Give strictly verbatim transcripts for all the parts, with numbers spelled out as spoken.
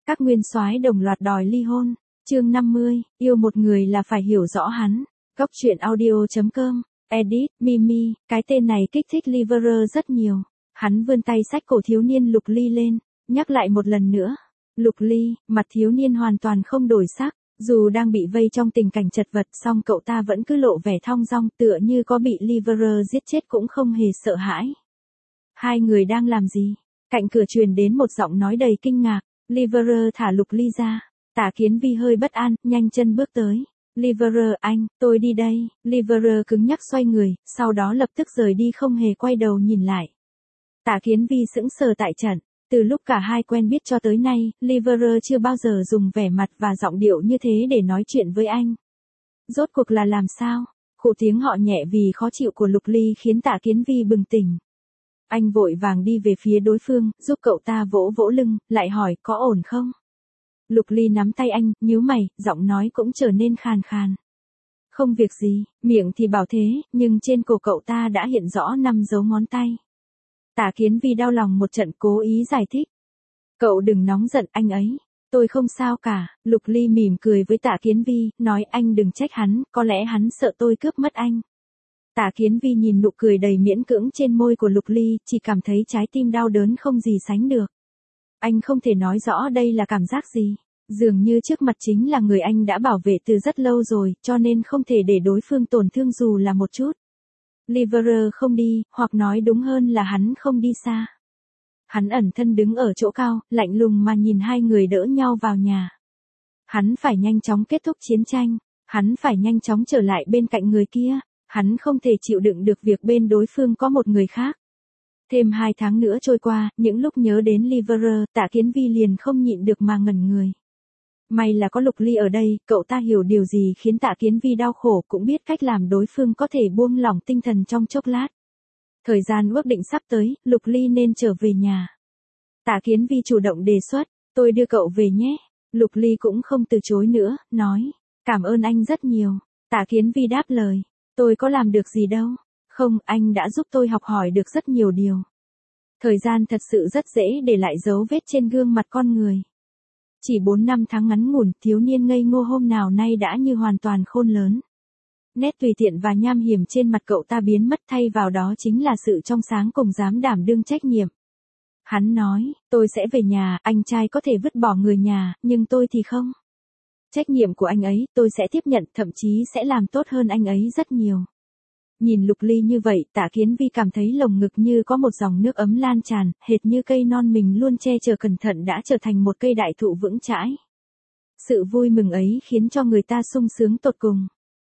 Các nguyên soái đồng loạt đòi ly hôn. Chương năm mươi, yêu một người là phải hiểu rõ hắn. Góc truyện audio chấm com. Edit, Mimi, cái tên này kích thích Liverer rất nhiều. Hắn vươn tay xách cổ thiếu niên Lục Ly lên, nhắc lại một lần nữa. Lục Ly, mặt thiếu niên hoàn toàn không đổi sắc, dù đang bị vây trong tình cảnh chật vật song cậu ta vẫn cứ lộ vẻ thong dong tựa như có bị Liverer giết chết cũng không hề sợ hãi. Hai người đang làm gì? Cạnh cửa truyền đến một giọng nói đầy kinh ngạc. Liverer thả Lục Ly ra. Tả Kiến Vi hơi bất an, nhanh chân bước tới. Liverer, anh, tôi đi đây. Liverer cứng nhắc xoay người, sau đó lập tức rời đi không hề quay đầu nhìn lại. Tả Kiến Vi sững sờ tại trận. Từ lúc cả hai quen biết cho tới nay, Liverer chưa bao giờ dùng vẻ mặt và giọng điệu như thế để nói chuyện với anh. Rốt cuộc là làm sao? Khụ tiếng họ nhẹ vì khó chịu của Lục Ly khiến Tả Kiến Vi bừng tỉnh. Anh vội vàng đi về phía đối phương, giúp cậu ta vỗ vỗ lưng, lại hỏi có ổn không? Lục Ly nắm tay anh, nhíu mày, giọng nói cũng trở nên khàn khàn. Không việc gì, miệng thì bảo thế, nhưng trên cổ cậu ta đã hiện rõ năm dấu ngón tay. Tả Kiến Vi đau lòng một trận cố ý giải thích. Cậu đừng nóng giận anh ấy, tôi không sao cả. Lục Ly mỉm cười với Tả Kiến Vi, nói anh đừng trách hắn, có lẽ hắn sợ tôi cướp mất anh. Tả Kiến Vi nhìn nụ cười đầy miễn cưỡng trên môi của Lục Ly, chỉ cảm thấy trái tim đau đớn không gì sánh được. Anh không thể nói rõ đây là cảm giác gì, dường như trước mặt chính là người anh đã bảo vệ từ rất lâu rồi, cho nên không thể để đối phương tổn thương dù là một chút. Liverer không đi, hoặc nói đúng hơn là hắn không đi xa. Hắn ẩn thân đứng ở chỗ cao, lạnh lùng mà nhìn hai người đỡ nhau vào nhà. Hắn phải nhanh chóng kết thúc chiến tranh, hắn phải nhanh chóng trở lại bên cạnh người kia. Hắn không thể chịu đựng được việc bên đối phương có một người khác. Thêm hai tháng nữa trôi qua, những lúc nhớ đến Liverer, Tả Kiến Vi liền không nhịn được mà ngẩn người. May là có Lục Ly ở đây, cậu ta hiểu điều gì khiến Tả Kiến Vi đau khổ, cũng biết cách làm đối phương có thể buông lỏng tinh thần trong chốc lát. Thời gian ước định sắp tới, Lục Ly nên trở về nhà. Tả Kiến Vi chủ động đề xuất, tôi đưa cậu về nhé. Lục Ly cũng không từ chối nữa, nói, cảm ơn anh rất nhiều. Tả Kiến Vi đáp lời. Tôi có làm được gì đâu. Không, anh đã giúp tôi học hỏi được rất nhiều điều. Thời gian thật sự rất dễ để lại dấu vết trên gương mặt con người. Chỉ bốn năm tháng ngắn ngủn, thiếu niên ngây ngô hôm nào nay đã như hoàn toàn khôn lớn. Nét tùy tiện và nham hiểm trên mặt cậu ta biến mất, thay vào đó chính là sự trong sáng cùng dám đảm đương trách nhiệm. Hắn nói, tôi sẽ về nhà, anh trai có thể vứt bỏ người nhà, nhưng tôi thì không. Trách nhiệm của anh ấy, tôi sẽ tiếp nhận, thậm chí sẽ làm tốt hơn anh ấy rất nhiều. Nhìn Lục Ly như vậy, Tả Kiến Vi cảm thấy lồng ngực như có một dòng nước ấm lan tràn, hệt như cây non mình luôn che chở cẩn thận đã trở thành một cây đại thụ vững chãi. Sự vui mừng ấy khiến cho người ta sung sướng tột cùng.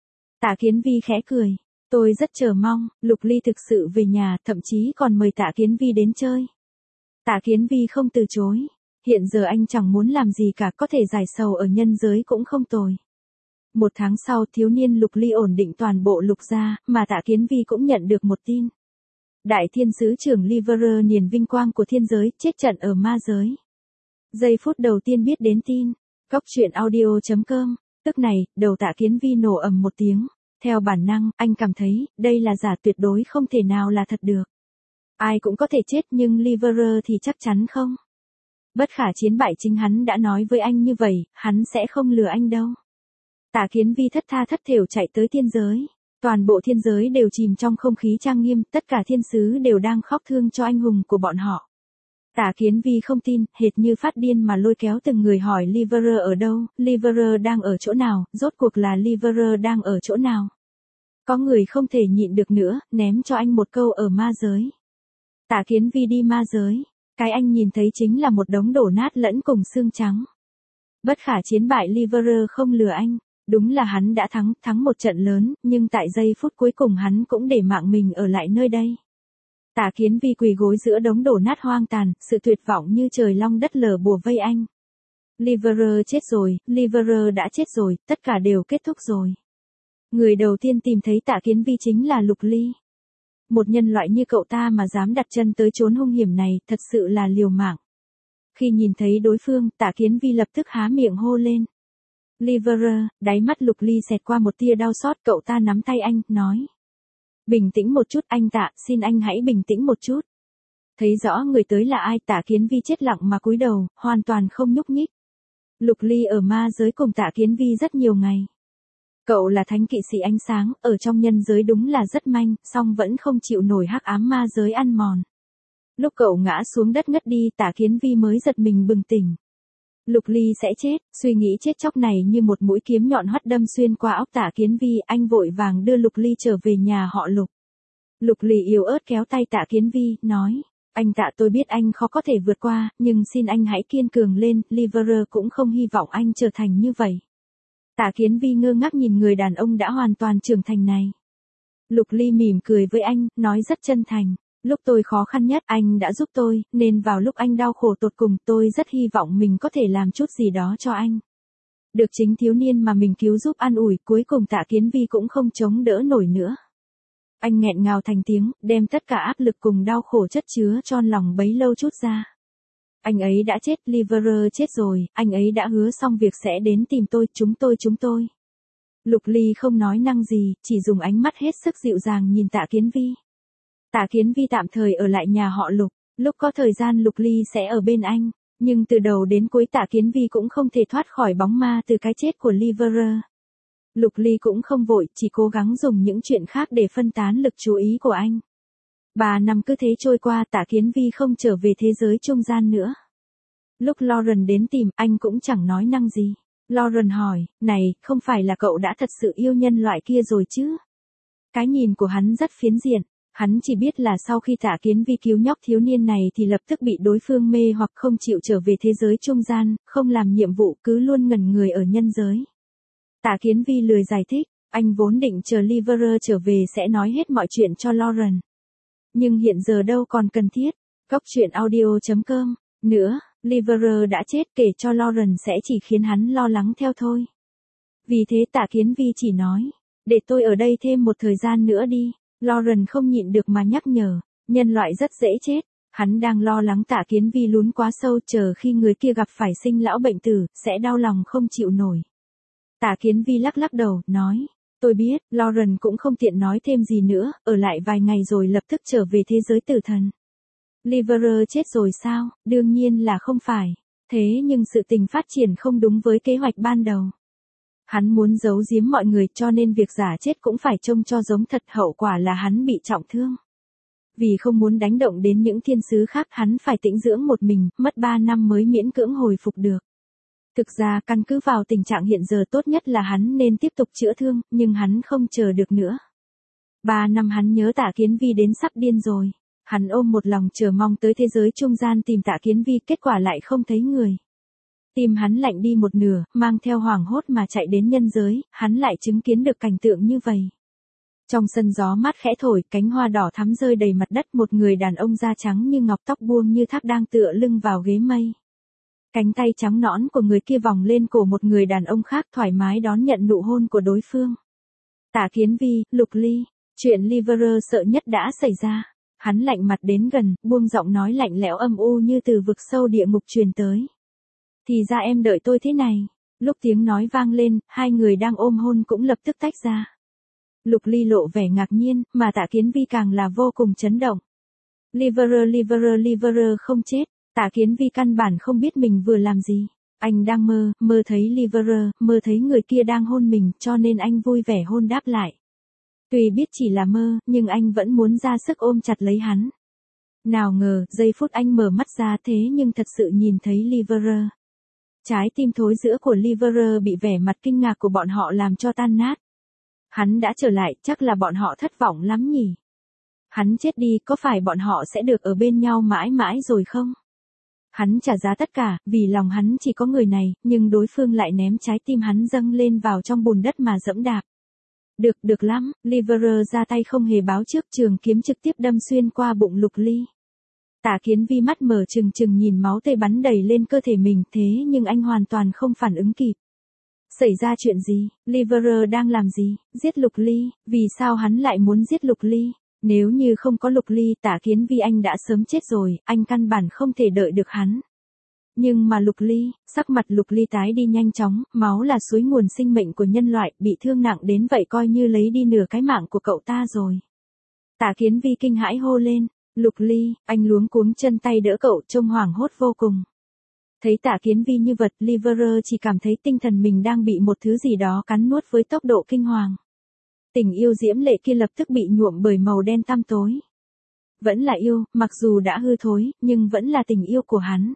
Tả Kiến Vi khẽ cười. Tôi rất chờ mong, Lục Ly thực sự về nhà, thậm chí còn mời Tả Kiến Vi đến chơi. Tả Kiến Vi không từ chối. Hiện giờ anh chẳng muốn làm gì cả, có thể giải sầu ở nhân giới cũng không tồi. Một tháng sau, thiếu niên Lục Ly ổn định toàn bộ Lục gia, mà Tả Kiến Vi cũng nhận được một tin. Đại thiên sứ trưởng Liverer niền vinh quang của thiên giới, chết trận ở ma giới. Giây phút đầu tiên biết đến tin, góc truyện audio chấm com, tức này, đầu Tả Kiến Vi nổ ầm một tiếng. Theo bản năng, anh cảm thấy, đây là giả, tuyệt đối không thể nào là thật được. Ai cũng có thể chết nhưng Liverer thì chắc chắn không. Bất khả chiến bại, chính hắn đã nói với anh như vậy, hắn sẽ không lừa anh đâu. Tả Kiến Vi thất tha thất thểu chạy tới thiên giới. Toàn bộ thiên giới đều chìm trong không khí trang nghiêm, tất cả thiên sứ đều đang khóc thương cho anh hùng của bọn họ. Tả Kiến Vi không tin, hệt như phát điên mà lôi kéo từng người hỏi Liverer ở đâu, Liverer đang ở chỗ nào, rốt cuộc là Liverer đang ở chỗ nào. Có người không thể nhịn được nữa, ném cho anh một câu ở ma giới. Tả Kiến Vi đi ma giới. Cái anh nhìn thấy chính là một đống đổ nát lẫn cùng xương trắng. Bất khả chiến bại, Liverer không lừa anh. Đúng là hắn đã thắng, thắng một trận lớn, nhưng tại giây phút cuối cùng hắn cũng để mạng mình ở lại nơi đây. Tả Kiến Vi quỳ gối giữa đống đổ nát hoang tàn, sự tuyệt vọng như trời long đất lở bùa vây anh. Liverer chết rồi, Liverer đã chết rồi, tất cả đều kết thúc rồi. Người đầu tiên tìm thấy Tả Kiến Vi chính là Lục Ly. Một nhân loại như cậu ta mà dám đặt chân tới chốn hung hiểm này, thật sự là liều mạng. Khi nhìn thấy đối phương, Tả Kiến Vi lập tức há miệng hô lên. Liverer, đáy mắt Lục Ly xẹt qua một tia đau xót, cậu ta nắm tay anh, nói. Bình tĩnh một chút anh Tạ, xin anh hãy bình tĩnh một chút. Thấy rõ người tới là ai, Tả Kiến Vi chết lặng mà cúi đầu, hoàn toàn không nhúc nhích. Lục Ly ở ma giới cùng Tạ Kiến Vi rất nhiều ngày. Cậu là thánh kỵ sĩ ánh sáng, ở trong nhân giới đúng là rất manh, song vẫn không chịu nổi hắc ám ma giới ăn mòn. Lúc cậu ngã xuống đất ngất đi, Tạ Kiến Vi mới giật mình bừng tỉnh. Lục Ly sẽ chết, suy nghĩ chết chóc này như một mũi kiếm nhọn hoắt đâm xuyên qua óc Tạ Kiến Vi, anh vội vàng đưa Lục Ly trở về nhà họ Lục. Lục Ly yếu ớt kéo tay Tạ Kiến Vi, nói, anh Tạ, tôi biết anh khó có thể vượt qua, nhưng xin anh hãy kiên cường lên, Liverer cũng không hy vọng anh trở thành như vậy. Tạ Kiến Vi ngơ ngác nhìn người đàn ông đã hoàn toàn trưởng thành này. Lục Ly mỉm cười với anh, nói rất chân thành. Lúc tôi khó khăn nhất anh đã giúp tôi, nên vào lúc anh đau khổ tột cùng tôi rất hy vọng mình có thể làm chút gì đó cho anh. Được chính thiếu niên mà mình cứu giúp an ủi, cuối cùng Tạ Kiến Vi cũng không chống đỡ nổi nữa. Anh nghẹn ngào thành tiếng, đem tất cả áp lực cùng đau khổ chất chứa trong lòng bấy lâu chút ra. Anh ấy đã chết, Liverer chết rồi, anh ấy đã hứa xong việc sẽ đến tìm tôi, chúng tôi chúng tôi. Lục Ly không nói năng gì, chỉ dùng ánh mắt hết sức dịu dàng nhìn Tạ Kiến Vi. Tạ Kiến Vi tạm thời ở lại nhà họ Lục, lúc có thời gian Lục Ly sẽ ở bên anh, nhưng từ đầu đến cuối Tạ Kiến Vi cũng không thể thoát khỏi bóng ma từ cái chết của Liverer. Lục Ly cũng không vội, chỉ cố gắng dùng những chuyện khác để phân tán lực chú ý của anh. Ba năm cứ thế trôi qua, Tạ Kiến Vi không trở về thế giới trung gian nữa. Lúc Lauren đến tìm, anh cũng chẳng nói năng gì. Lauren hỏi, này, không phải là cậu đã thật sự yêu nhân loại kia rồi chứ? Cái nhìn của hắn rất phiến diện. Hắn chỉ biết là sau khi Tạ Kiến Vi cứu nhóc thiếu niên này thì lập tức bị đối phương mê hoặc không chịu trở về thế giới trung gian, không làm nhiệm vụ, cứ luôn ngẩn người ở nhân giới. Tạ Kiến Vi lười giải thích, anh vốn định chờ Liverer trở về sẽ nói hết mọi chuyện cho Lauren. Nhưng hiện giờ đâu còn cần thiết. Cóc truyện audio chấm com. Nữa, Liverer đã chết, kể cho Lauren sẽ chỉ khiến hắn lo lắng theo thôi. Vì thế Tạ Kiến Vi chỉ nói, để tôi ở đây thêm một thời gian nữa đi. Lauren không nhịn được mà nhắc nhở, nhân loại rất dễ chết. Hắn đang lo lắng Tạ Kiến Vi lún quá sâu, chờ khi người kia gặp phải sinh lão bệnh tử, sẽ đau lòng không chịu nổi. Tạ Kiến Vi lắc lắc đầu, nói, tôi biết, Lauren cũng không tiện nói thêm gì nữa, ở lại vài ngày rồi lập tức trở về thế giới tử thần. Liverer chết rồi sao? Đương nhiên là không phải. Thế nhưng sự tình phát triển không đúng với kế hoạch ban đầu. Hắn muốn giấu giếm mọi người cho nên việc giả chết cũng phải trông cho giống thật, hậu quả là hắn bị trọng thương. Vì không muốn đánh động đến những thiên sứ khác hắn phải tĩnh dưỡng một mình, mất ba năm mới miễn cưỡng hồi phục được. Thực ra căn cứ vào tình trạng hiện giờ tốt nhất là hắn nên tiếp tục chữa thương, nhưng hắn không chờ được nữa. Ba năm hắn nhớ Tạ Kiến Vi đến sắp điên rồi. Hắn ôm một lòng chờ mong tới thế giới trung gian tìm Tạ Kiến Vi, kết quả lại không thấy người. Tim hắn lạnh đi một nửa, mang theo hoảng hốt mà chạy đến nhân giới, hắn lại chứng kiến được cảnh tượng như vậy. Trong sân gió mát khẽ thổi, cánh hoa đỏ thắm rơi đầy mặt đất, một người đàn ông da trắng như ngọc, tóc buông như thác đang tựa lưng vào ghế mây. Cánh tay trắng nõn của người kia vòng lên cổ một người đàn ông khác, thoải mái đón nhận nụ hôn của đối phương. Tạ Kiến Vi, Lục Ly, chuyện Liverer sợ nhất đã xảy ra. Hắn lạnh mặt đến gần, buông giọng nói lạnh lẽo âm u như từ vực sâu địa ngục truyền tới. Thì ra em đợi tôi thế này. Lúc tiếng nói vang lên, hai người đang ôm hôn cũng lập tức tách ra. Lục Ly lộ vẻ ngạc nhiên, mà Tạ Kiến Vi càng là vô cùng chấn động. Liverer Liverer Liverer không chết. Tạ Kiến Vi căn bản không biết mình vừa làm gì. Anh đang mơ, mơ thấy Liverer, mơ thấy người kia đang hôn mình, cho nên anh vui vẻ hôn đáp lại. Tuy biết chỉ là mơ, nhưng anh vẫn muốn ra sức ôm chặt lấy hắn. Nào ngờ, giây phút anh mở mắt ra thế nhưng thật sự nhìn thấy Liverer. Trái tim thối rữa của Liverer bị vẻ mặt kinh ngạc của bọn họ làm cho tan nát. Hắn đã trở lại, chắc là bọn họ thất vọng lắm nhỉ. Hắn chết đi, có phải bọn họ sẽ được ở bên nhau mãi mãi rồi không? Hắn trả giá tất cả, vì lòng hắn chỉ có người này, nhưng đối phương lại ném trái tim hắn dâng lên vào trong bùn đất mà dẫm đạp. Được, được lắm, Liverer ra tay không hề báo trước, trường kiếm trực tiếp đâm xuyên qua bụng Lục Ly. Tạ Kiến Vi mắt mở trừng trừng nhìn máu tươi bắn đầy lên cơ thể mình, thế nhưng anh hoàn toàn không phản ứng kịp. Xảy ra chuyện gì? Liverer đang làm gì? Giết Lục Ly? Vì sao hắn lại muốn giết Lục Ly? Nếu như không có Lục Ly, Tạ Kiến Vi anh đã sớm chết rồi, anh căn bản không thể đợi được hắn. Nhưng mà Lục Ly, sắc mặt Lục Ly tái đi nhanh chóng, máu là suối nguồn sinh mệnh của nhân loại, bị thương nặng đến vậy coi như lấy đi nửa cái mạng của cậu ta rồi. Tạ Kiến Vi kinh hãi hô lên, Lục Ly, anh luống cuống chân tay đỡ cậu, trông hoảng hốt vô cùng. Thấy Tạ Kiến Vi như vật, Liverer chỉ cảm thấy tinh thần mình đang bị một thứ gì đó cắn nuốt với tốc độ kinh hoàng. Tình yêu diễm lệ kia lập tức bị nhuộm bởi màu đen tăm tối. Vẫn là yêu, mặc dù đã hư thối, nhưng vẫn là tình yêu của hắn.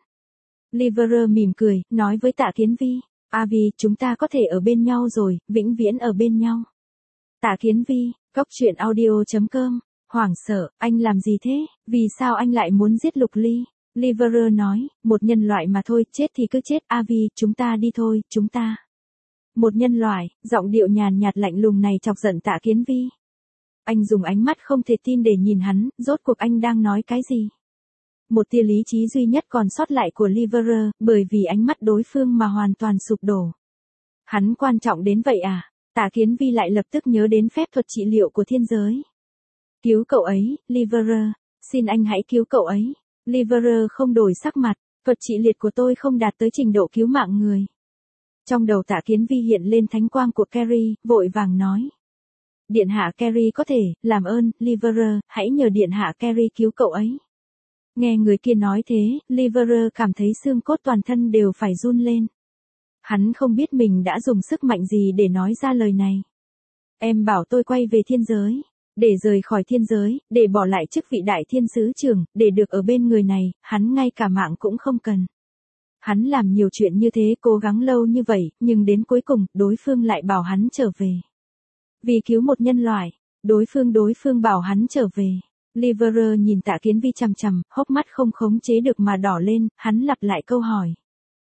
Liverer mỉm cười, nói với Tạ Kiến Vi, Avi, chúng ta có thể ở bên nhau rồi, vĩnh viễn ở bên nhau. Tạ Kiến Vi, cốc truyện audio chấm com, hoảng sợ, anh làm gì thế, vì sao anh lại muốn giết Lục Ly? Liverer nói, một nhân loại mà thôi, chết thì cứ chết, Avi, chúng ta đi thôi, chúng ta. Một nhân loại, giọng điệu nhàn nhạt lạnh lùng này chọc giận Tạ Kiến Vi. Anh dùng ánh mắt không thể tin để nhìn hắn, rốt cuộc anh đang nói cái gì? Một tia lý trí duy nhất còn sót lại của Liverer, bởi vì ánh mắt đối phương mà hoàn toàn sụp đổ. Hắn quan trọng đến vậy à? Tạ Kiến Vi lại lập tức nhớ đến phép thuật trị liệu của thiên giới. Cứu cậu ấy, Liverer, xin anh hãy cứu cậu ấy. Liverer không đổi sắc mặt, thuật trị liệt của tôi không đạt tới trình độ cứu mạng người. Trong đầu Tạ Kiến Vi hiện lên thánh quang của Carrie, vội vàng nói. Điện hạ Carrie có thể, làm ơn, Liverer, hãy nhờ điện hạ Carrie cứu cậu ấy. Nghe người kia nói thế, Liverer cảm thấy xương cốt toàn thân đều phải run lên. Hắn không biết mình đã dùng sức mạnh gì để nói ra lời này. Em bảo tôi quay về thiên giới, để rời khỏi thiên giới, để bỏ lại chức vị đại thiên sứ trưởng, để được ở bên người này, hắn ngay cả mạng cũng không cần. Hắn làm nhiều chuyện như thế, cố gắng lâu như vậy, nhưng đến cuối cùng, đối phương lại bảo hắn trở về. Vì cứu một nhân loại, đối phương đối phương bảo hắn trở về. Liverer nhìn Tạ Kiến Vi chằm chằm, hốc mắt không khống chế được mà đỏ lên, hắn lặp lại câu hỏi.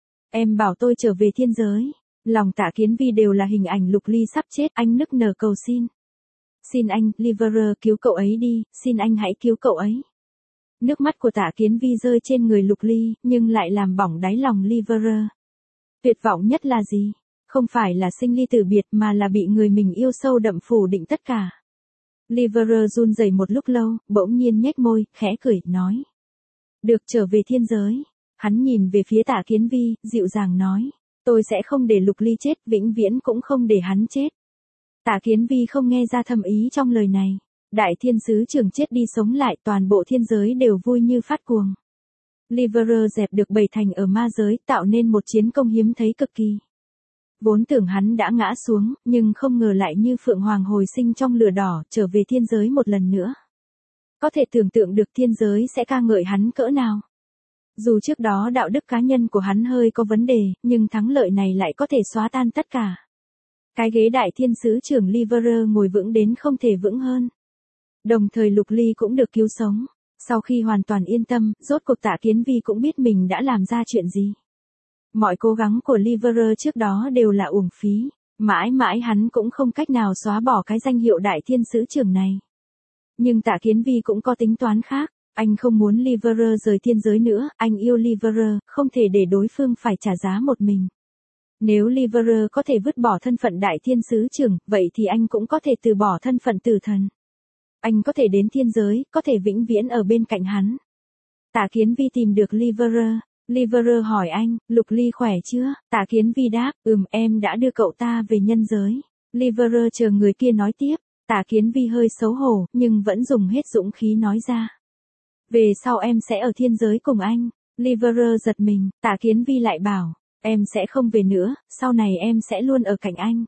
Em bảo tôi trở về thiên giới. Lòng Tạ Kiến Vi đều là hình ảnh Lục Ly sắp chết, anh nức nở cầu xin. Xin anh, Liverer, cứu cậu ấy đi, xin anh hãy cứu cậu ấy. Nước mắt của Tạ Kiến Vi rơi trên người Lục Ly, nhưng lại làm bỏng đáy lòng Liverer. Tuyệt vọng nhất là gì? Không phải là sinh ly tử biệt mà là bị người mình yêu sâu đậm phủ định tất cả. Liverer run rẩy một lúc lâu, bỗng nhiên nhếch môi, khẽ cười, nói. Được trở về thiên giới. Hắn nhìn về phía Tạ Kiến Vi, dịu dàng nói. Tôi sẽ không để Lục Ly chết, vĩnh viễn cũng không để hắn chết. Tạ Kiến Vi không nghe ra thâm ý trong lời này. Đại thiên sứ trưởng chết đi sống lại, toàn bộ thiên giới đều vui như phát cuồng. Liverer dẹp được bảy thành ở ma giới, tạo nên một chiến công hiếm thấy cực kỳ. Vốn tưởng hắn đã ngã xuống, nhưng không ngờ lại như phượng hoàng hồi sinh trong lửa đỏ, trở về thiên giới một lần nữa. Có thể tưởng tượng được thiên giới sẽ ca ngợi hắn cỡ nào. Dù trước đó đạo đức cá nhân của hắn hơi có vấn đề, nhưng thắng lợi này lại có thể xóa tan tất cả. Cái ghế đại thiên sứ trưởng Liverer ngồi vững đến không thể vững hơn. Đồng thời Lục Ly cũng được cứu sống. Sau khi hoàn toàn yên tâm, rốt cuộc Tạ Kiến Vi cũng biết mình đã làm ra chuyện gì. Mọi cố gắng của Liverer trước đó đều là uổng phí. Mãi mãi hắn cũng không cách nào xóa bỏ cái danh hiệu đại thiên sứ trưởng này. Nhưng Tạ Kiến Vi cũng có tính toán khác. Anh không muốn Liverer rời thiên giới nữa, anh yêu Liverer, không thể để đối phương phải trả giá một mình. Nếu Liverer có thể vứt bỏ thân phận đại thiên sứ trưởng, vậy thì anh cũng có thể từ bỏ thân phận tử thần. Anh có thể đến thiên giới, có thể vĩnh viễn ở bên cạnh hắn. Tạ Kiến Vi tìm được Liverer. Liverer hỏi anh, Lục Ly khỏe chưa? Tạ Kiến Vi đáp, ừm, em đã đưa cậu ta về nhân giới. Liverer chờ người kia nói tiếp. Tạ Kiến Vi hơi xấu hổ, nhưng vẫn dùng hết dũng khí nói ra. Về sau em sẽ ở thiên giới cùng anh. Liverer giật mình, Tạ Kiến Vi lại bảo, em sẽ không về nữa, sau này em sẽ luôn ở cạnh anh.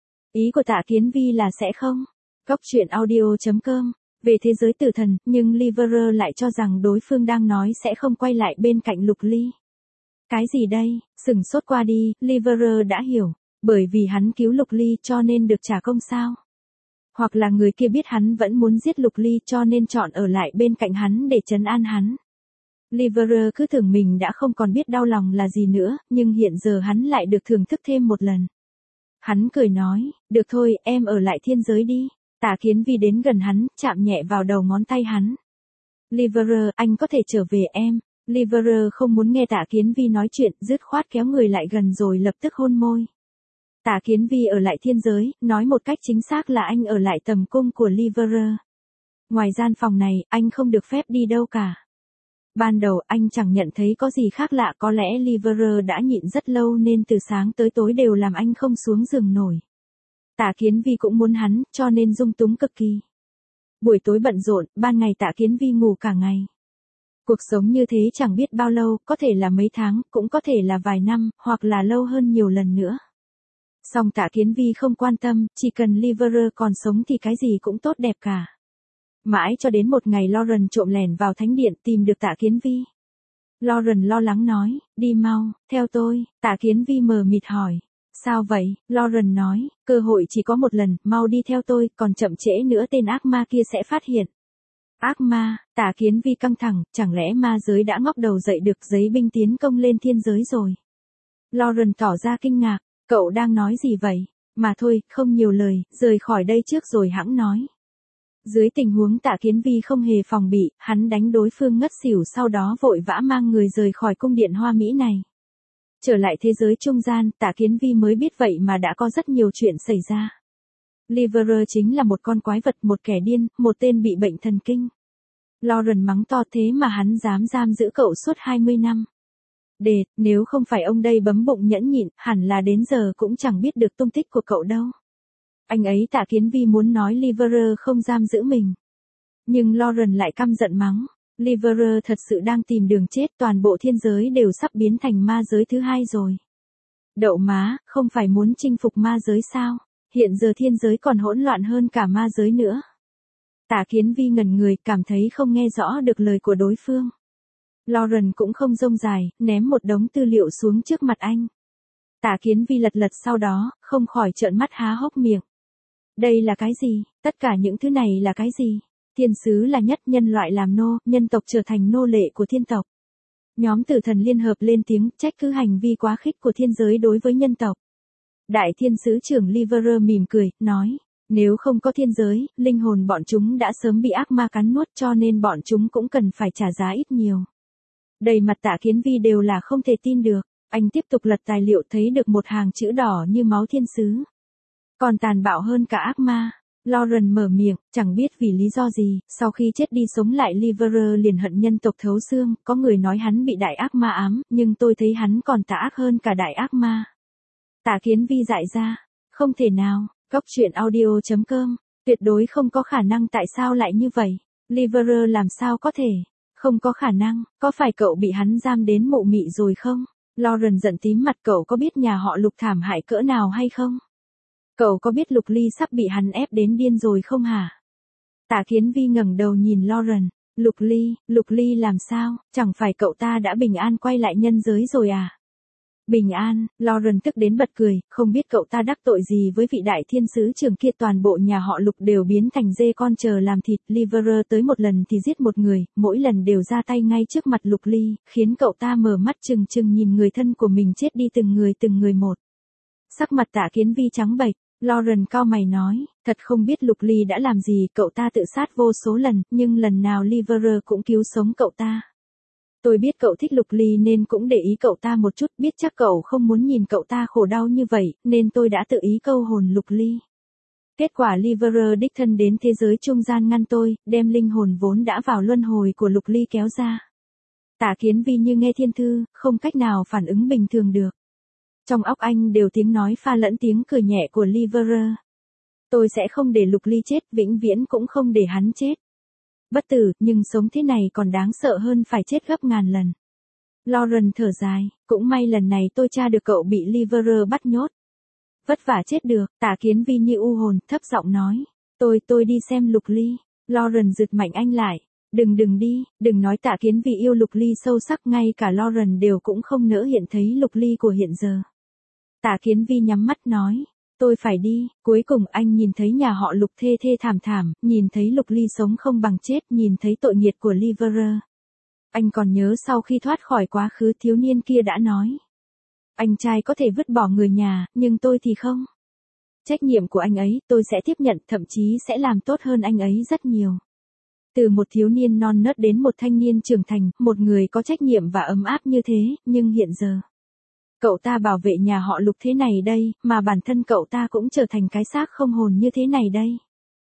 Ý của Tạ Kiến Vi là sẽ không. Cốc truyện audio chấm com, về thế giới tử thần, nhưng Liverer lại cho rằng đối phương đang nói sẽ không quay lại bên cạnh Lục Ly. Cái gì đây? Sửng sốt qua đi, Liverer đã hiểu, bởi vì hắn cứu Lục Ly cho nên được trả công sao? Hoặc là người kia biết hắn vẫn muốn giết Lục Ly cho nên chọn ở lại bên cạnh hắn để trấn an hắn. Liverer cứ tưởng mình đã không còn biết đau lòng là gì nữa, nhưng hiện giờ hắn lại được thưởng thức thêm một lần. Hắn cười nói, được thôi, em ở lại thiên giới đi. Tạ Kiến Vi đến gần hắn, chạm nhẹ vào đầu ngón tay hắn. Liverer, anh có thể trở về em. Liverer không muốn nghe Tạ Kiến Vi nói chuyện, dứt khoát kéo người lại gần rồi lập tức hôn môi. Tạ Kiến Vi ở lại thiên giới, nói một cách chính xác là anh ở lại tầm cung của Liverer. Ngoài gian phòng này, anh không được phép đi đâu cả. Ban đầu anh chẳng nhận thấy có gì khác lạ, có lẽ Liverer đã nhịn rất lâu nên từ sáng tới tối đều làm anh không xuống giường nổi. Tạ Kiến Vi cũng muốn hắn, cho nên dung túng cực kỳ. Buổi tối bận rộn, ban ngày Tạ Kiến Vi ngủ cả ngày. Cuộc sống như thế chẳng biết bao lâu, có thể là mấy tháng, cũng có thể là vài năm, hoặc là lâu hơn nhiều lần nữa. Song Tạ Kiến Vi không quan tâm, chỉ cần Liverer còn sống thì cái gì cũng tốt đẹp cả. Mãi cho đến một ngày Lauren trộm lẻn vào thánh điện tìm được Tạ Kiến Vi. Lauren lo lắng nói, đi mau, theo tôi. Tạ Kiến Vi mờ mịt hỏi, sao vậy? Lauren nói, cơ hội chỉ có một lần, mau đi theo tôi, còn chậm trễ nữa tên ác ma kia sẽ phát hiện. Ác ma? Tạ Kiến Vi căng thẳng, chẳng lẽ ma giới đã ngóc đầu dậy được giấy binh tiến công lên thiên giới rồi? Lauren tỏ ra kinh ngạc, cậu đang nói gì vậy? Mà thôi, không nhiều lời, rời khỏi đây trước rồi hẵng nói. Dưới tình huống Tạ Kiến Vi không hề phòng bị, hắn đánh đối phương ngất xỉu sau đó vội vã mang người rời khỏi cung điện hoa mỹ này. Trở lại thế giới trung gian, Tạ Kiến Vi mới biết vậy mà đã có rất nhiều chuyện xảy ra. Liverer chính là một con quái vật, một kẻ điên, một tên bị bệnh thần kinh. Lauren mắng to thế mà hắn dám giam giữ cậu suốt hai mươi năm. Đệt, nếu không phải ông đây bấm bụng nhẫn nhịn, hẳn là đến giờ cũng chẳng biết được tung tích của cậu đâu. Anh ấy Tạ Kiến Vi muốn nói Liverer không giam giữ mình. Nhưng Lauren lại căm giận mắng. Liverer thật sự đang tìm đường chết, toàn bộ thiên giới đều sắp biến thành ma giới thứ hai rồi. Đậu má, không phải muốn chinh phục ma giới sao? Hiện giờ thiên giới còn hỗn loạn hơn cả ma giới nữa. Tạ Kiến Vi ngẩn người, cảm thấy không nghe rõ được lời của đối phương. Lauren cũng không rông dài, ném một đống tư liệu xuống trước mặt anh. Tạ Kiến Vi lật lật sau đó, không khỏi trợn mắt há hốc miệng. Đây là cái gì? Tất cả những thứ này là cái gì? Thiên sứ là nhất, nhân loại làm nô, nhân tộc trở thành nô lệ của thiên tộc. Nhóm tử thần liên hợp lên tiếng trách cứ hành vi quá khích của thiên giới đối với nhân tộc. Đại thiên sứ trưởng Liverer mỉm cười, nói, nếu không có thiên giới, linh hồn bọn chúng đã sớm bị ác ma cắn nuốt cho nên bọn chúng cũng cần phải trả giá ít nhiều. Đầy mặt Tạ Kiến Vi đều là không thể tin được, anh tiếp tục lật tài liệu thấy được một hàng chữ đỏ như máu thiên sứ. Còn tàn bạo hơn cả ác ma. Lauren mở miệng, chẳng biết vì lý do gì, sau khi chết đi sống lại Liverer liền hận nhân tộc thấu xương, có người nói hắn bị đại ác ma ám, nhưng tôi thấy hắn còn tà ác hơn cả đại ác ma. Tạ Kiến Vi dại ra, không thể nào, Cốc truyện audio chấm com, tuyệt đối không có khả năng, tại sao lại như vậy? Liverer làm sao có thể? Không có khả năng, có phải cậu bị hắn giam đến mụ mị rồi không? Lauren giận tím mặt, cậu có biết nhà họ Lục thảm hại cỡ nào hay không? Cậu có biết Lục Ly sắp bị hắn ép đến điên rồi không hả? Tạ Kiến Vi ngẩng đầu nhìn Lauren, Lục Ly, Lục Ly làm sao, chẳng phải cậu ta đã bình an quay lại nhân giới rồi à? Bình an, Lauren tức đến bật cười, không biết cậu ta đắc tội gì với vị đại thiên sứ trưởng kia, toàn bộ nhà họ Lục đều biến thành dê con chờ làm thịt, Liverer tới một lần thì giết một người, mỗi lần đều ra tay ngay trước mặt Lục Ly, khiến cậu ta mở mắt trừng trừng nhìn người thân của mình chết đi từng người từng người một. Sắc mặt Tạ Kiến Vi trắng bệch, Lauren cau mày nói, thật không biết Lục Ly đã làm gì, cậu ta tự sát vô số lần, nhưng lần nào Liverer cũng cứu sống cậu ta. Tôi biết cậu thích Lục Ly nên cũng để ý cậu ta một chút, biết chắc cậu không muốn nhìn cậu ta khổ đau như vậy, nên tôi đã tự ý câu hồn Lục Ly. Kết quả Liverer đích thân đến thế giới trung gian ngăn tôi, đem linh hồn vốn đã vào luân hồi của Lục Ly kéo ra. Tạ Kiến Vi như nghe thiên thư, không cách nào phản ứng bình thường được. Trong óc anh đều tiếng nói pha lẫn tiếng cười nhẹ của Liverer. Tôi sẽ không để Lục Ly chết, vĩnh viễn cũng không để hắn chết. Bất tử, nhưng sống thế này còn đáng sợ hơn phải chết gấp ngàn lần. Lauren thở dài, cũng may lần này tôi tra được cậu bị Liverer bắt nhốt. Vất vả chết được, Tạ Kiến Vi như u hồn, thấp giọng nói. Tôi, tôi đi xem Lục Ly. Lauren giật mạnh anh lại. Đừng đừng đi, đừng nói. Tạ Kiến Vi yêu Lục Ly sâu sắc, ngay cả Lauren đều cũng không nỡ hiện thấy Lục Ly của hiện giờ. Tạ Kiến Vi nhắm mắt nói. Tôi phải đi, cuối cùng anh nhìn thấy nhà họ Lục thê thê thảm thảm, nhìn thấy Lục Ly sống không bằng chết, nhìn thấy tội nghiệt của Liverer. Anh còn nhớ sau khi thoát khỏi quá khứ thiếu niên kia đã nói. Anh trai có thể vứt bỏ người nhà, nhưng tôi thì không. Trách nhiệm của anh ấy, tôi sẽ tiếp nhận, thậm chí sẽ làm tốt hơn anh ấy rất nhiều. Từ một thiếu niên non nớt đến một thanh niên trưởng thành, một người có trách nhiệm và ấm áp như thế, nhưng hiện giờ. Cậu ta bảo vệ nhà họ Lục thế này đây, mà bản thân cậu ta cũng trở thành cái xác không hồn như thế này đây.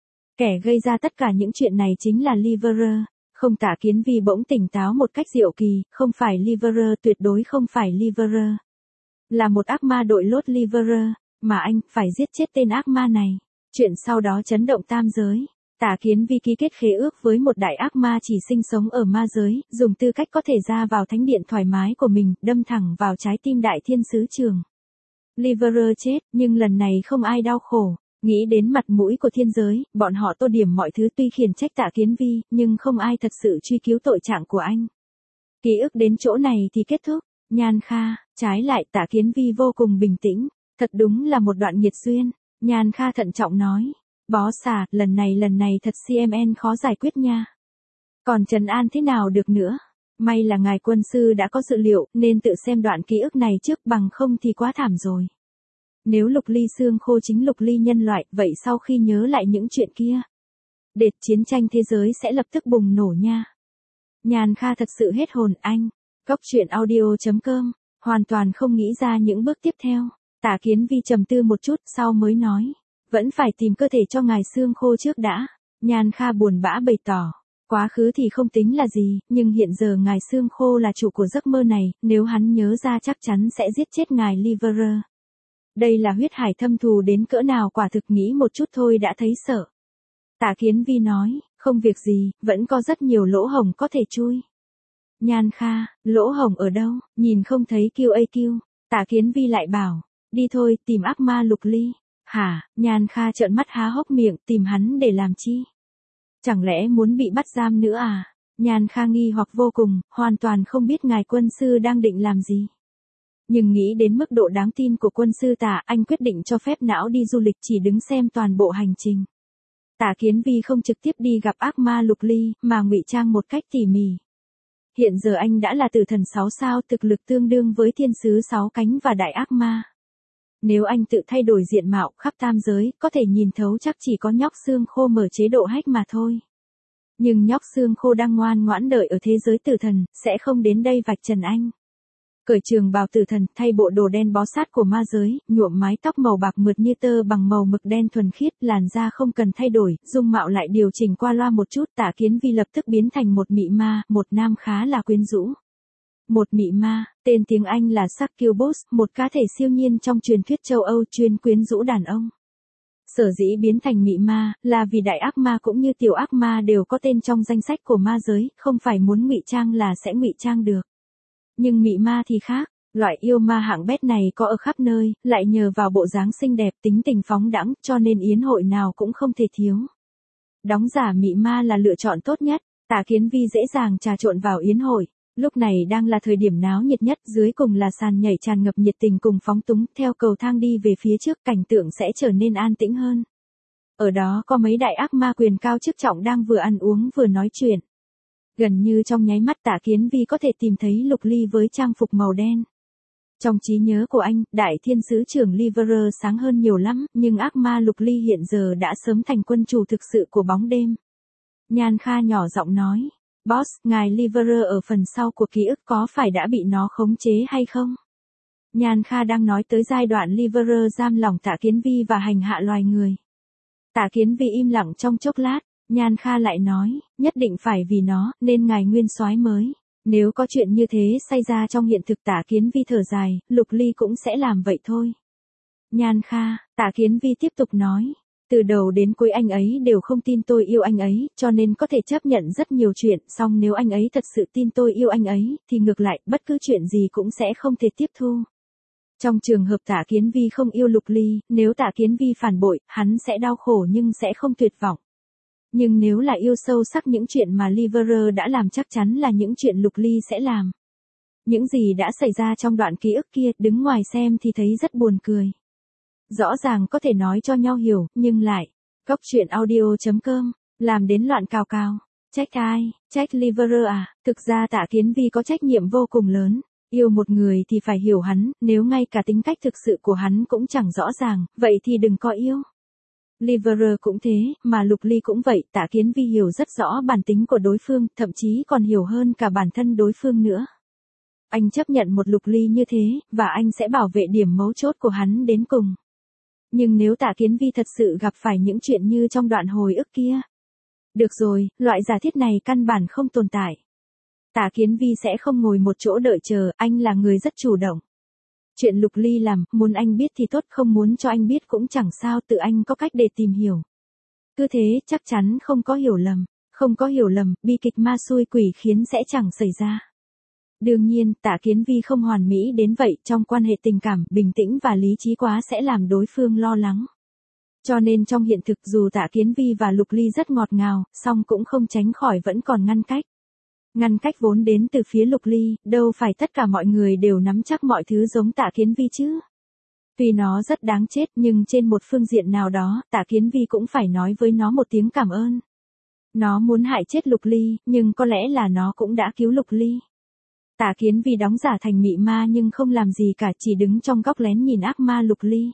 Kẻ gây ra tất cả những chuyện này chính là Liverer. Không. Tạ Kiến Vi bỗng tỉnh táo một cách diệu kỳ, không phải Liverer, tuyệt đối không phải Liverer. Là một ác ma đội lốt Liverer, mà anh phải giết chết tên ác ma này. Chuyện sau đó chấn động tam giới. Tả Kiến Vi ký kết khế ước với một đại ác ma chỉ sinh sống ở ma giới, dùng tư cách có thể ra vào thánh điện thoải mái của mình, đâm thẳng vào trái tim đại thiên sứ Trường. Liverer chết, nhưng lần này không ai đau khổ. Nghĩ đến mặt mũi của thiên giới, bọn họ tô điểm mọi thứ tuy khiển trách Tả Kiến Vi, nhưng không ai thật sự truy cứu tội trạng của anh. Ký ức đến chỗ này thì kết thúc. Nhan Kha, trái lại Tả Kiến Vi vô cùng bình tĩnh. Thật đúng là một đoạn nghiệt duyên. Nhan Kha thận trọng nói. Boss à, lần này lần này thật xê em en khó giải quyết nha. Còn trấn an thế nào được nữa. May là ngài quân sư đã có dự liệu, nên tự xem đoạn ký ức này trước, bằng không thì quá thảm rồi. Nếu Lục Ly xương khô chính Lục Ly nhân loại, vậy sau khi nhớ lại những chuyện kia, đệt chiến tranh thế giới sẽ lập tức bùng nổ nha. Nhan Kha thật sự hết hồn. Anh, Cốc truyện audio chấm com, hoàn toàn không nghĩ ra những bước tiếp theo. Tả Kiến Vi trầm tư một chút sau mới nói. Vẫn phải tìm cơ thể cho ngài xương khô trước đã. Nhan Kha buồn bã bày tỏ. Quá khứ thì không tính là gì, nhưng hiện giờ ngài xương khô là chủ của giấc mơ này, nếu hắn nhớ ra chắc chắn sẽ giết chết ngài Liverer. Đây là huyết hải thâm thù đến cỡ nào, quả thực nghĩ một chút thôi đã thấy sợ. Tả Kiến Vi nói, không việc gì, vẫn có rất nhiều lỗ hổng có thể chui. Nhan Kha, lỗ hổng ở đâu, nhìn không thấy Q A Q. Tả Kiến Vi lại bảo, đi thôi, tìm ác ma Lục Ly. Hả? Nhan Kha trợn mắt há hốc miệng, tìm hắn để làm chi? Chẳng lẽ muốn bị bắt giam nữa à? Nhan Kha nghi hoặc vô cùng, hoàn toàn không biết ngài quân sư đang định làm gì. Nhưng nghĩ đến mức độ đáng tin của quân sư Tả, anh quyết định cho phép não đi du lịch, chỉ đứng xem toàn bộ hành trình. Tả Kiến Vi không trực tiếp đi gặp ác ma Lục Ly, mà ngụy trang một cách tỉ mỉ. Hiện giờ anh đã là tử thần sáu sao, thực lực tương đương với thiên sứ sáu cánh và đại ác ma. Nếu anh tự thay đổi diện mạo khắp tam giới, có thể nhìn thấu chắc chỉ có nhóc xương khô mở chế độ hack mà thôi. Nhưng nhóc xương khô đang ngoan ngoãn đợi ở thế giới tử thần, sẽ không đến đây vạch trần anh. Cởi trường bào tử thần, thay bộ đồ đen bó sát của ma giới, nhuộm mái tóc màu bạc mượt như tơ bằng màu mực đen thuần khiết, làn da không cần thay đổi, dung mạo lại điều chỉnh qua loa một chút. Tả Kiến Vi lập tức biến thành một mị ma, một nam khá là quyến rũ. Một mị ma, tên tiếng Anh là Succubus, một cá thể siêu nhiên trong truyền thuyết châu Âu chuyên quyến rũ đàn ông. Sở dĩ biến thành mị ma, là vì đại ác ma cũng như tiểu ác ma đều có tên trong danh sách của ma giới, không phải muốn ngụy trang là sẽ ngụy trang được. Nhưng mị ma thì khác, loại yêu ma hạng bét này có ở khắp nơi, lại nhờ vào bộ dáng xinh đẹp, tính tình phóng đãng, cho nên yến hội nào cũng không thể thiếu. Đóng giả mị ma là lựa chọn tốt nhất. Tả Kiến Vi dễ dàng trà trộn vào yến hội. Lúc này đang là thời điểm náo nhiệt nhất, dưới cùng là sàn nhảy tràn ngập nhiệt tình cùng phóng túng, theo cầu thang đi về phía trước, cảnh tượng sẽ trở nên an tĩnh hơn. Ở đó có mấy đại ác ma quyền cao chức trọng đang vừa ăn uống vừa nói chuyện. Gần như trong nháy mắt Tả Kiến Vi có thể tìm thấy Lục Ly với trang phục màu đen. Trong trí nhớ của anh, đại thiên sứ trưởng Liverer sáng hơn nhiều lắm, nhưng ác ma Lục Ly hiện giờ đã sớm thành quân chủ thực sự của bóng đêm. Nhan Kha nhỏ giọng nói. Boss, ngài Liverer ở phần sau của ký ức có phải đã bị nó khống chế hay không? Nhan Kha đang nói tới giai đoạn Liverer giam lỏng Tả Kiến Vi và hành hạ loài người. Tả Kiến Vi im lặng trong chốc lát, Nhan Kha lại nói, nhất định phải vì nó, nên ngài nguyên soái mới. Nếu có chuyện như thế xảy ra trong hiện thực, Tả Kiến Vi thở dài, Lục Ly cũng sẽ làm vậy thôi. Nhan Kha, Tả Kiến Vi tiếp tục nói. Từ đầu đến cuối anh ấy đều không tin tôi yêu anh ấy, cho nên có thể chấp nhận rất nhiều chuyện, song nếu anh ấy thật sự tin tôi yêu anh ấy, thì ngược lại, bất cứ chuyện gì cũng sẽ không thể tiếp thu. Trong trường hợp Tả Kiến Vi không yêu Lục Ly, nếu Tả Kiến Vi phản bội, hắn sẽ đau khổ nhưng sẽ không tuyệt vọng. Nhưng nếu là yêu sâu sắc, những chuyện mà Liverer đã làm chắc chắn là những chuyện Lục Ly sẽ làm. Những gì đã xảy ra trong đoạn ký ức kia, đứng ngoài xem thì thấy rất buồn cười. Rõ ràng có thể nói cho nhau hiểu, nhưng lại, Cốc truyện audio chấm com, làm đến loạn cào cào. Trách ai? Trách Liverer à? Thực ra Tả Kiến Vi có trách nhiệm vô cùng lớn. Yêu một người thì phải hiểu hắn, nếu ngay cả tính cách thực sự của hắn cũng chẳng rõ ràng, vậy thì đừng có yêu. Liverer cũng thế, mà Lục Ly cũng vậy. Tả Kiến Vi hiểu rất rõ bản tính của đối phương, thậm chí còn hiểu hơn cả bản thân đối phương nữa. Anh chấp nhận một Lục Ly như thế, và anh sẽ bảo vệ điểm mấu chốt của hắn đến cùng. Nhưng nếu Tả Kiến Vi thật sự gặp phải những chuyện như trong đoạn hồi ức kia. Được rồi, loại giả thiết này căn bản không tồn tại. Tả Kiến Vi sẽ không ngồi một chỗ đợi chờ, anh là người rất chủ động. Chuyện Lục Ly làm, muốn anh biết thì tốt, không muốn cho anh biết cũng chẳng sao, tự anh có cách để tìm hiểu. Cứ thế chắc chắn không có hiểu lầm, không có hiểu lầm, bi kịch ma xui quỷ khiến sẽ chẳng xảy ra. Đương nhiên, Tạ Kiến Vi không hoàn mỹ đến vậy, trong quan hệ tình cảm, bình tĩnh và lý trí quá sẽ làm đối phương lo lắng. Cho nên trong hiện thực dù Tạ Kiến Vi và Lục Ly rất ngọt ngào, song cũng không tránh khỏi vẫn còn ngăn cách. Ngăn cách vốn đến từ phía Lục Ly, đâu phải tất cả mọi người đều nắm chắc mọi thứ giống Tạ Kiến Vi chứ. Tuy nó rất đáng chết nhưng trên một phương diện nào đó, Tạ Kiến Vi cũng phải nói với nó một tiếng cảm ơn. Nó muốn hại chết Lục Ly, nhưng có lẽ là nó cũng đã cứu Lục Ly. Tạ Kiến Vi đóng giả thành mị ma nhưng không làm gì cả, chỉ đứng trong góc lén nhìn ác ma Lục Ly.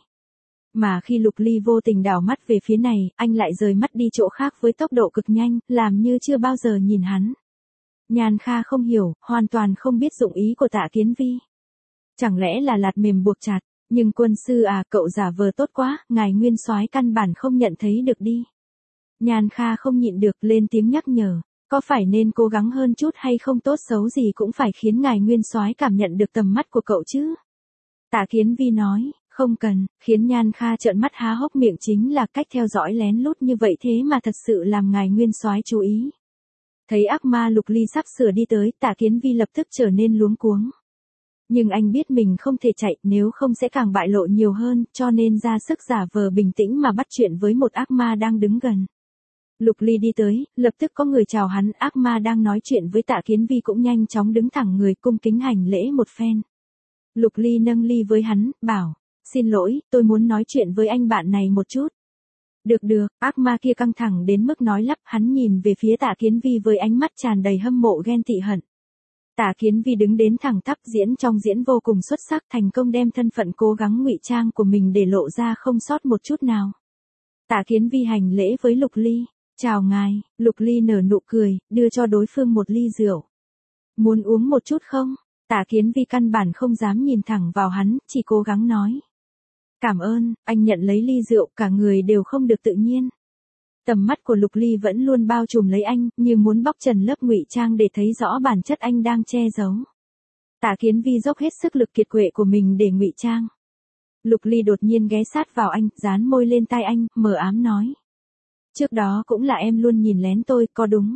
Mà khi Lục Ly vô tình đảo mắt về phía này, anh lại rời mắt đi chỗ khác với tốc độ cực nhanh, làm như chưa bao giờ nhìn hắn. Nhan Kha không hiểu, hoàn toàn không biết dụng ý của Tạ Kiến Vi. Chẳng lẽ là lạt mềm buộc chặt, nhưng quân sư à, cậu giả vờ tốt quá, ngài nguyên soái căn bản không nhận thấy được đi. Nhan Kha không nhịn được lên tiếng nhắc nhở, có phải nên cố gắng hơn chút hay không, tốt xấu gì cũng phải khiến ngài nguyên soái cảm nhận được tầm mắt của cậu chứ. Tạ Kiến Vi nói, không cần, khiến Nhan Kha trợn mắt há hốc miệng chính là cách theo dõi lén lút như vậy thế mà thật sự làm ngài nguyên soái chú ý. Thấy ác ma Lục Ly sắp sửa đi tới, Tạ Kiến Vi lập tức trở nên luống cuống. Nhưng anh biết mình không thể chạy, nếu không sẽ càng bại lộ nhiều hơn, cho nên ra sức giả vờ bình tĩnh mà bắt chuyện với một ác ma đang đứng gần. Lục Ly đi tới, lập tức có người chào hắn, ác ma đang nói chuyện với Tạ Kiến Vi cũng nhanh chóng đứng thẳng người cung kính hành lễ một phen. Lục Ly nâng ly với hắn, bảo, xin lỗi, tôi muốn nói chuyện với anh bạn này một chút. Được được, ác ma kia căng thẳng đến mức nói lắp, hắn nhìn về phía Tạ Kiến Vi với ánh mắt tràn đầy hâm mộ ghen tị hận. Tạ Kiến Vi đứng đến thẳng tắp, diễn trong diễn vô cùng xuất sắc, thành công đem thân phận cố gắng ngụy trang của mình để lộ ra không sót một chút nào. Tạ Kiến Vi hành lễ với Lục Ly, chào ngài, Lục Ly nở nụ cười, đưa cho đối phương một ly rượu. Muốn uống một chút không? Tạ Kiến Vi căn bản không dám nhìn thẳng vào hắn, chỉ cố gắng nói. Cảm ơn, anh nhận lấy ly rượu, cả người đều không được tự nhiên. Tầm mắt của Lục Ly vẫn luôn bao trùm lấy anh, như muốn bóc trần lớp ngụy trang để thấy rõ bản chất anh đang che giấu. Tạ Kiến Vi dốc hết sức lực kiệt quệ của mình để ngụy trang. Lục Ly đột nhiên ghé sát vào anh, dán môi lên tai anh, mờ ám nói. Trước đó cũng là em luôn nhìn lén tôi, có đúng?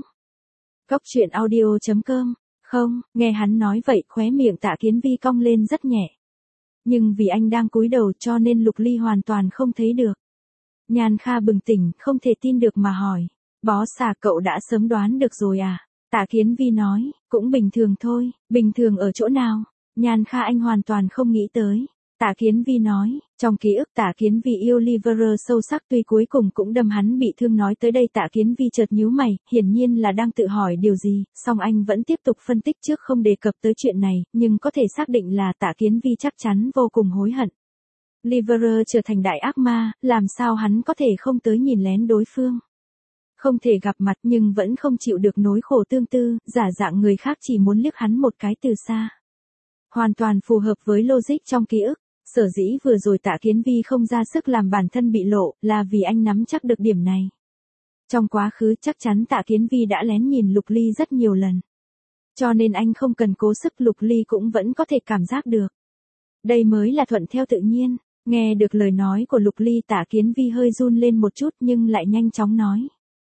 Cốc truyện audio chấm com. Không, nghe hắn nói vậy, khóe miệng Tạ Kiến Vi cong lên rất nhẹ. Nhưng vì anh đang cúi đầu cho nên Lục Ly hoàn toàn không thấy được. Nhan Kha bừng tỉnh, không thể tin được mà hỏi. Bó xà, cậu đã sớm đoán được rồi à? Tạ Kiến Vi nói, cũng bình thường thôi, bình thường ở chỗ nào? Nhan Kha anh hoàn toàn không nghĩ tới. Tạ Kiến Vi nói, trong ký ức Tạ Kiến Vi yêu Liverer sâu sắc, tuy cuối cùng cũng đâm hắn bị thương. Nói tới đây Tạ Kiến Vi chợt nhíu mày, hiển nhiên là đang tự hỏi điều gì, song anh vẫn tiếp tục phân tích trước không đề cập tới chuyện này, nhưng có thể xác định là Tạ Kiến Vi chắc chắn vô cùng hối hận. Liverer trở thành đại ác ma, làm sao hắn có thể không tới nhìn lén đối phương. Không thể gặp mặt nhưng vẫn không chịu được nỗi khổ tương tư, giả dạng người khác chỉ muốn liếc hắn một cái từ xa. Hoàn toàn phù hợp với logic trong ký ức. Sở dĩ vừa rồi Tạ Kiến Vi không ra sức làm bản thân bị lộ, là vì anh nắm chắc được điểm này. Trong quá khứ chắc chắn Tạ Kiến Vi đã lén nhìn Lục Ly rất nhiều lần. Cho nên anh không cần cố sức, Lục Ly cũng vẫn có thể cảm giác được. Đây mới là thuận theo tự nhiên. Nghe được lời nói của Lục Ly, Tạ Kiến Vi hơi run lên một chút nhưng lại nhanh chóng nói.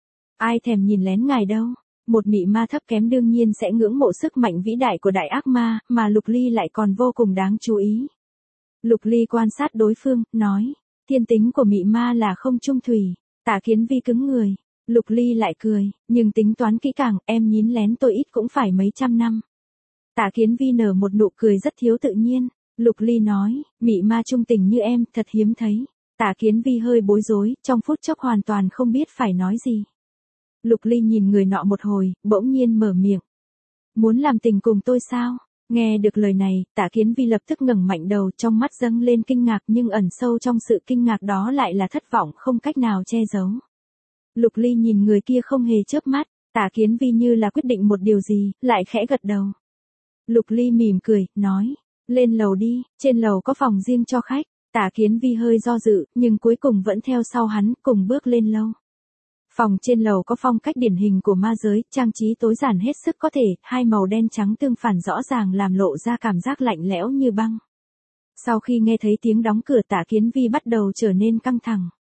Ai thèm nhìn lén ngài đâu. Một mị ma thấp kém đương nhiên sẽ ngưỡng mộ sức mạnh vĩ đại của đại ác ma, mà Lục Ly lại còn vô cùng đáng chú ý. Lục Ly quan sát đối phương, nói, thiên tính của mị ma là không trung thủy. Tạ Kiến Vi cứng người. Lục Ly lại cười, nhưng tính toán kỹ càng, em nhín lén tôi ít cũng phải mấy trăm năm. Tạ Kiến Vi nở một nụ cười rất thiếu tự nhiên. Lục Ly nói, mị ma trung tình như em, thật hiếm thấy. Tạ Kiến Vi hơi bối rối, trong phút chốc hoàn toàn không biết phải nói gì. Lục Ly nhìn người nọ một hồi, bỗng nhiên mở miệng. Muốn làm tình cùng tôi sao? Nghe được lời này, Tạ Kiến Vi lập tức ngẩng mạnh đầu, trong mắt dâng lên kinh ngạc nhưng ẩn sâu trong sự kinh ngạc đó lại là thất vọng không cách nào che giấu. Lục Ly nhìn người kia không hề chớp mắt, Tạ Kiến Vi như là quyết định một điều gì, lại khẽ gật đầu. Lục Ly mỉm cười, nói, lên lầu đi, trên lầu có phòng riêng cho khách. Tạ Kiến Vi hơi do dự, nhưng cuối cùng vẫn theo sau hắn, cùng bước lên lầu. Phòng trên lầu có phong cách điển hình của ma giới, trang trí tối giản hết sức có thể, hai màu đen trắng tương phản rõ ràng làm lộ ra cảm giác lạnh lẽo như băng. Sau khi nghe thấy tiếng đóng cửa, Tạ Kiến Vi bắt đầu trở nên căng thẳng.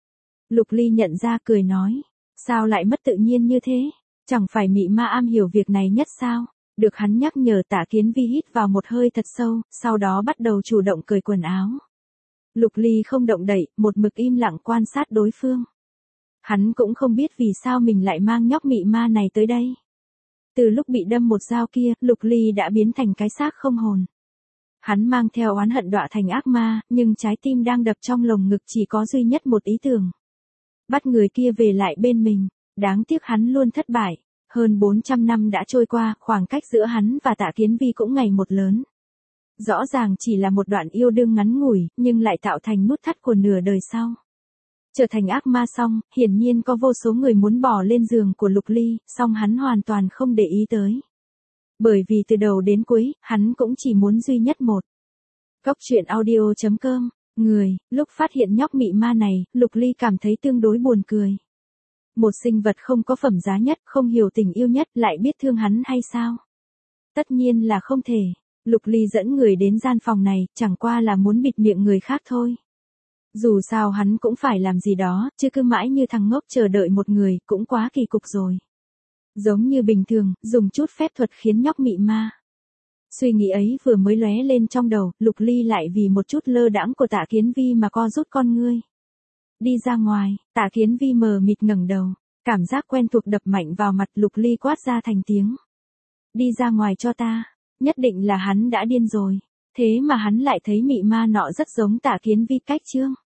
Lục Ly nhận ra cười nói. Sao lại mất tự nhiên như thế? Chẳng phải mị ma am hiểu việc này nhất sao? Được hắn nhắc nhở, Tạ Kiến Vi hít vào một hơi thật sâu, sau đó bắt đầu chủ động cởi quần áo. Lục Ly không động đậy, một mực im lặng quan sát đối phương. Hắn cũng không biết vì sao mình lại mang nhóc mị ma này tới đây. Từ lúc bị đâm một dao kia, Lục Ly đã biến thành cái xác không hồn. Hắn mang theo oán hận đọa thành ác ma, nhưng trái tim đang đập trong lồng ngực chỉ có duy nhất một ý tưởng. Bắt người kia về lại bên mình, đáng tiếc hắn luôn thất bại. Hơn bốn trăm năm đã trôi qua, khoảng cách giữa hắn và Tạ Kiến Vi cũng ngày một lớn. Rõ ràng chỉ là một đoạn yêu đương ngắn ngủi, nhưng lại tạo thành nút thắt của nửa đời sau. Trở thành ác ma xong, hiển nhiên có vô số người muốn bỏ lên giường của Lục Ly, song hắn hoàn toàn không để ý tới. Bởi vì từ đầu đến cuối, hắn cũng chỉ muốn duy nhất một. Cốc truyện audio chấm com, người, lúc phát hiện nhóc mị ma này, Lục Ly cảm thấy tương đối buồn cười. Một sinh vật không có phẩm giá nhất, không hiểu tình yêu nhất, lại biết thương hắn hay sao? Tất nhiên là không thể. Lục Ly dẫn người đến gian phòng này, chẳng qua là muốn bịt miệng người khác thôi. Dù sao hắn cũng phải làm gì đó, chứ cứ mãi như thằng ngốc chờ đợi một người, cũng quá kỳ cục rồi. Giống như bình thường, dùng chút phép thuật khiến nhóc mị ma. Suy nghĩ ấy vừa mới lóe lên trong đầu, Lục Ly lại vì một chút lơ đãng của Tạ Kiến Vi mà co rút con ngươi. Đi ra ngoài, Tạ Kiến Vi mờ mịt ngẩng đầu, cảm giác quen thuộc đập mạnh vào mặt, Lục Ly quát ra thành tiếng. Đi ra ngoài cho ta, nhất định là hắn đã điên rồi, thế mà hắn lại thấy mị ma nọ rất giống Tạ Kiến Vi cách chương.